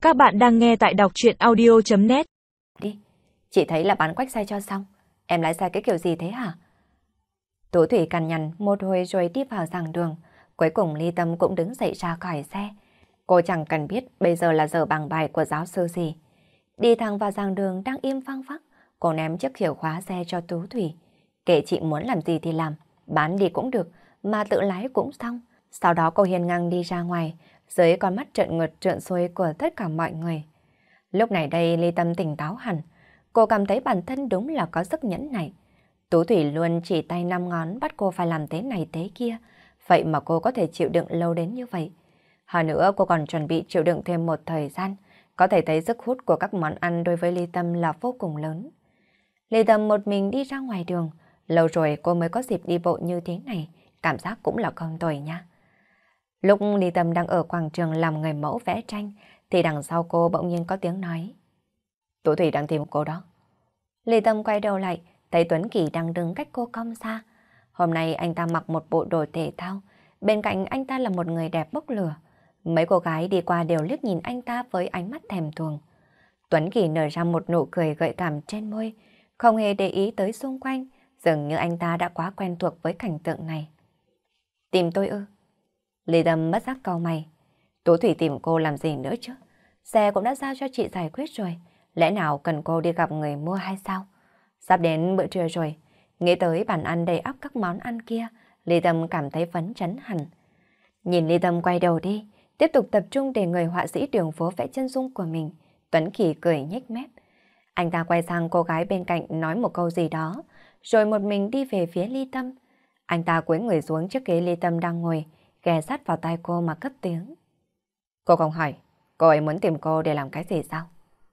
Các bạn đang nghe tại đọc truyện audio.net. Đi, chị thấy là bán quách xe cho xong. Em lái xe cái kiểu gì thế hả? Tú Thủy cằn nhằn một hồi rồi đi vào giảng đường. Cuối cùng Ly Tâm cũng đứng dậy ra khỏi xe. Cô chẳng cần biết bây giờ là giờ bảng bài của giáo sư gì. Đi thẳng vào giảng đường đang im phăng phắc. Cô ném chiếc chìa khóa xe cho Tú Thủy. Kệ chị muốn làm gì thì làm, bán đi cũng được, mà tự lái cũng xong. Sau đó cô hiên ngang đi ra ngoài, dưới con mắt trợn ngược trợn xuôi của tất cả mọi người. Lúc này đây Ly Tâm tỉnh táo hẳn, cô cảm thấy bản thân đúng là có sức nhẫn nại. Tú Thủy luôn chỉ tay năm ngón bắt cô phải làm thế này thế kia, vậy mà cô có thể chịu đựng lâu đến như vậy. Hơn nữa cô còn chuẩn bị chịu đựng thêm một thời gian, có thể thấy sức hút của các món ăn đối với Ly Tâm là vô cùng lớn. Ly Tâm một mình đi ra ngoài đường, lâu rồi cô mới có dịp đi bộ như thế này, cảm giác cũng là không tồi nha. Lúc Ly Tâm đang ở quảng trường làm người mẫu vẽ tranh, thì đằng sau cô bỗng nhiên có tiếng nói. Tú Thủy đang tìm cô đó. Ly Tâm quay đầu lại, thấy Tuấn Kỳ đang đứng cách cô không xa. Hôm nay anh ta mặc một bộ đồ thể thao, bên cạnh anh ta là một người đẹp bốc lửa. Mấy cô gái đi qua đều liếc nhìn anh ta với ánh mắt thèm thuồng. Tuấn Kỳ nở ra một nụ cười gợi cảm trên môi, không hề để ý tới xung quanh, dường như anh ta đã quá quen thuộc với cảnh tượng này. Tìm tôi ư? Ly Tâm bất giác cau mày. Tú Thủy tìm cô làm gì nữa chứ? Xe cũng đã giao cho chị giải quyết rồi. Lẽ nào cần cô đi gặp người mua hay sao? Sắp đến bữa trưa rồi. Nghĩ tới bàn ăn đầy ắp các món ăn kia, Ly Tâm cảm thấy phấn chấn hẳn. Nhìn Ly Tâm quay đầu đi, tiếp tục tập trung để người họa sĩ đường phố vẽ chân dung của mình. Tuấn Kỳ cười nhếch mép. Anh ta quay sang cô gái bên cạnh nói một câu gì đó, rồi một mình đi về phía Ly Tâm. Anh ta cúi người xuống trước ghế Ly Tâm đang ngồi, ghé sát vào tai cô mà cất tiếng. Cô không hỏi, cô ấy muốn tìm cô để làm cái gì sao?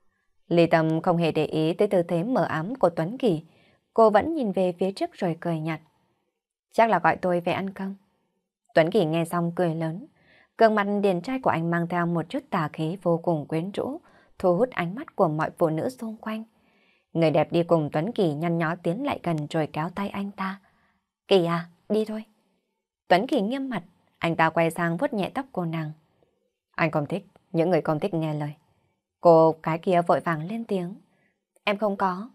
Ly Tâm không hề để ý tới tư thế mờ ám của Tuấn Kỳ. Cô vẫn nhìn về phía trước rồi cười nhạt. Chắc là gọi tôi về ăn cơm. Tuấn Kỳ nghe xong cười lớn. Gương mặt điển trai của anh mang theo một chút tà khí vô cùng quyến rũ, thu hút ánh mắt của mọi phụ nữ xung quanh. Người đẹp đi cùng Tuấn Kỳ nhăn nhó tiến lại gần rồi kéo tay anh ta. Kỳ à, đi thôi. Tuấn Kỳ nghiêm mặt, anh ta quay sang vuốt nhẹ tóc cô nàng. Anh không thích, những người không thích nghe lời. Cô cái kia vội vàng lên tiếng. Em không có.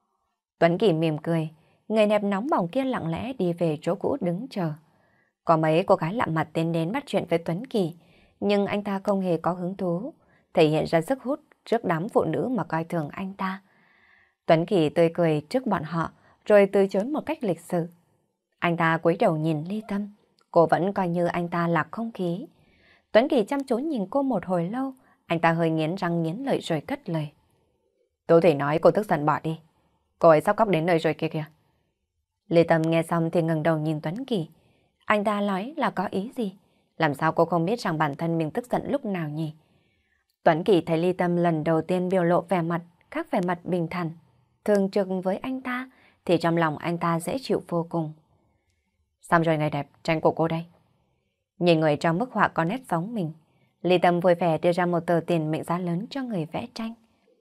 Tuấn Kỳ mỉm cười, người đẹp nóng bỏng kia lặng lẽ đi về chỗ cũ đứng chờ. Có mấy cô gái lạ mặt tiến đến bắt chuyện với Tuấn Kỳ, nhưng anh ta không hề có hứng thú, thể hiện ra sức hút trước đám phụ nữ mà coi thường anh ta. Tuấn Kỳ tươi cười trước bọn họ, rồi từ chối một cách lịch sự. Anh ta cúi đầu nhìn Ly Tâm, cô vẫn coi như anh ta là không khí. Tuấn Kỳ chăm chú nhìn cô một hồi lâu, anh ta hơi nghiến răng nghiến lợi rồi cất lời. Tú Thủy nói cô tức giận bỏ đi, cô ấy sắp khóc đến nơi rồi kia kìa. Ly Tâm nghe xong thì ngẩng đầu nhìn Tuấn Kỳ. Anh ta nói là có ý gì? Làm sao cô không biết rằng bản thân mình tức giận lúc nào nhỉ? Tuấn Kỳ thấy Ly Tâm lần đầu tiên biểu lộ vẻ mặt khác vẻ mặt bình thản, thường trực với anh ta, thì trong lòng anh ta dễ chịu vô cùng. Xong rồi người đẹp, tranh của cô đây. Nhìn người trong bức họa có nét giống mình, Ly Tâm vui vẻ đưa ra một tờ tiền mệnh giá lớn cho người vẽ tranh.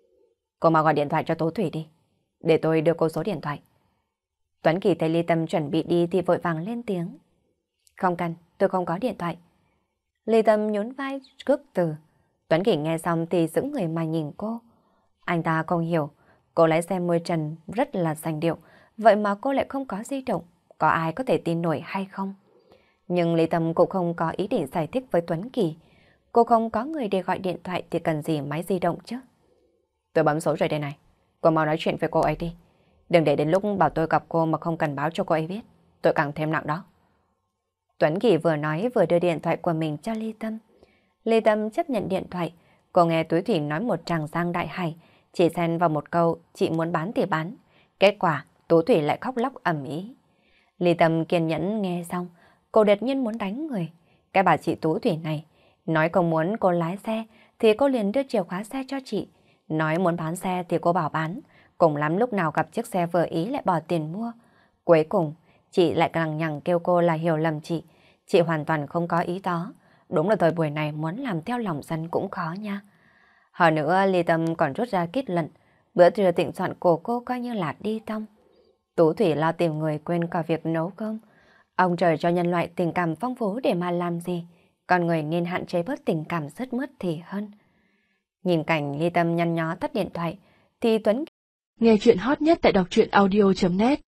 Cô mau gọi điện thoại cho Tố Thủy đi, để tôi đưa cô số điện thoại. Tuấn Kỳ thấy Ly Tâm chuẩn bị đi thì vội vàng lên tiếng. Không cần, tôi không có điện thoại. Ly Tâm nhún vai khước từ. Tuấn Kỳ nghe xong thì sững người mà nhìn cô. Anh ta không hiểu, cô lái xe môi trần rất là sành điệu, vậy mà cô lại không có di động, có ai có thể tin nổi hay không? Nhưng Ly Tâm cũng không có ý định giải thích với Tuấn Kỳ. Cô không có người để gọi điện thoại thì cần gì máy di động chứ? Tôi bấm số rồi đây này, cô mau nói chuyện với cô ấy đi. Đừng để đến lúc bảo tôi gặp cô mà không cần báo cho cô ấy biết, tôi càng thêm nặng đó. Tuấn Kỳ vừa nói vừa đưa điện thoại của mình cho Ly Tâm. Ly Tâm chấp nhận điện thoại, cô nghe Tú Thủy nói một tràng giang đại hải, chỉ xen vào một câu chị muốn bán thì bán. Kết quả Tú Thủy lại khóc lóc ầm ĩ. Ly Tâm kiên nhẫn nghe xong, cô đột nhiên muốn đánh người. Cái bà chị Tú Thủy này, nói không muốn cô lái xe thì cô liền đưa chìa khóa xe cho chị. Nói muốn bán xe thì cô bảo bán, cùng lắm lúc nào gặp chiếc xe vừa ý lại bỏ tiền mua. Cuối cùng, chị lại lằng nhằng kêu cô là hiểu lầm chị. Chị hoàn toàn không có ý đó. Đúng là thời buổi này muốn làm theo lòng dân cũng khó nha. Hơn nữa, Ly Tâm còn rút ra kết luận. Bữa trưa tịnh soạn của cô coi như là đi tong. Tú Thủy lo tìm người quên cả việc nấu cơm. Ông trời cho nhân loại tình cảm phong phú để mà làm gì. Con người nên hạn chế bớt tình cảm rất mướt thì hơn. Nhìn cảnh Ly Tâm nhăn nhó tắt điện thoại, thì Tuấn Nghe chuyện hot nhất tại đọc truyện audio.net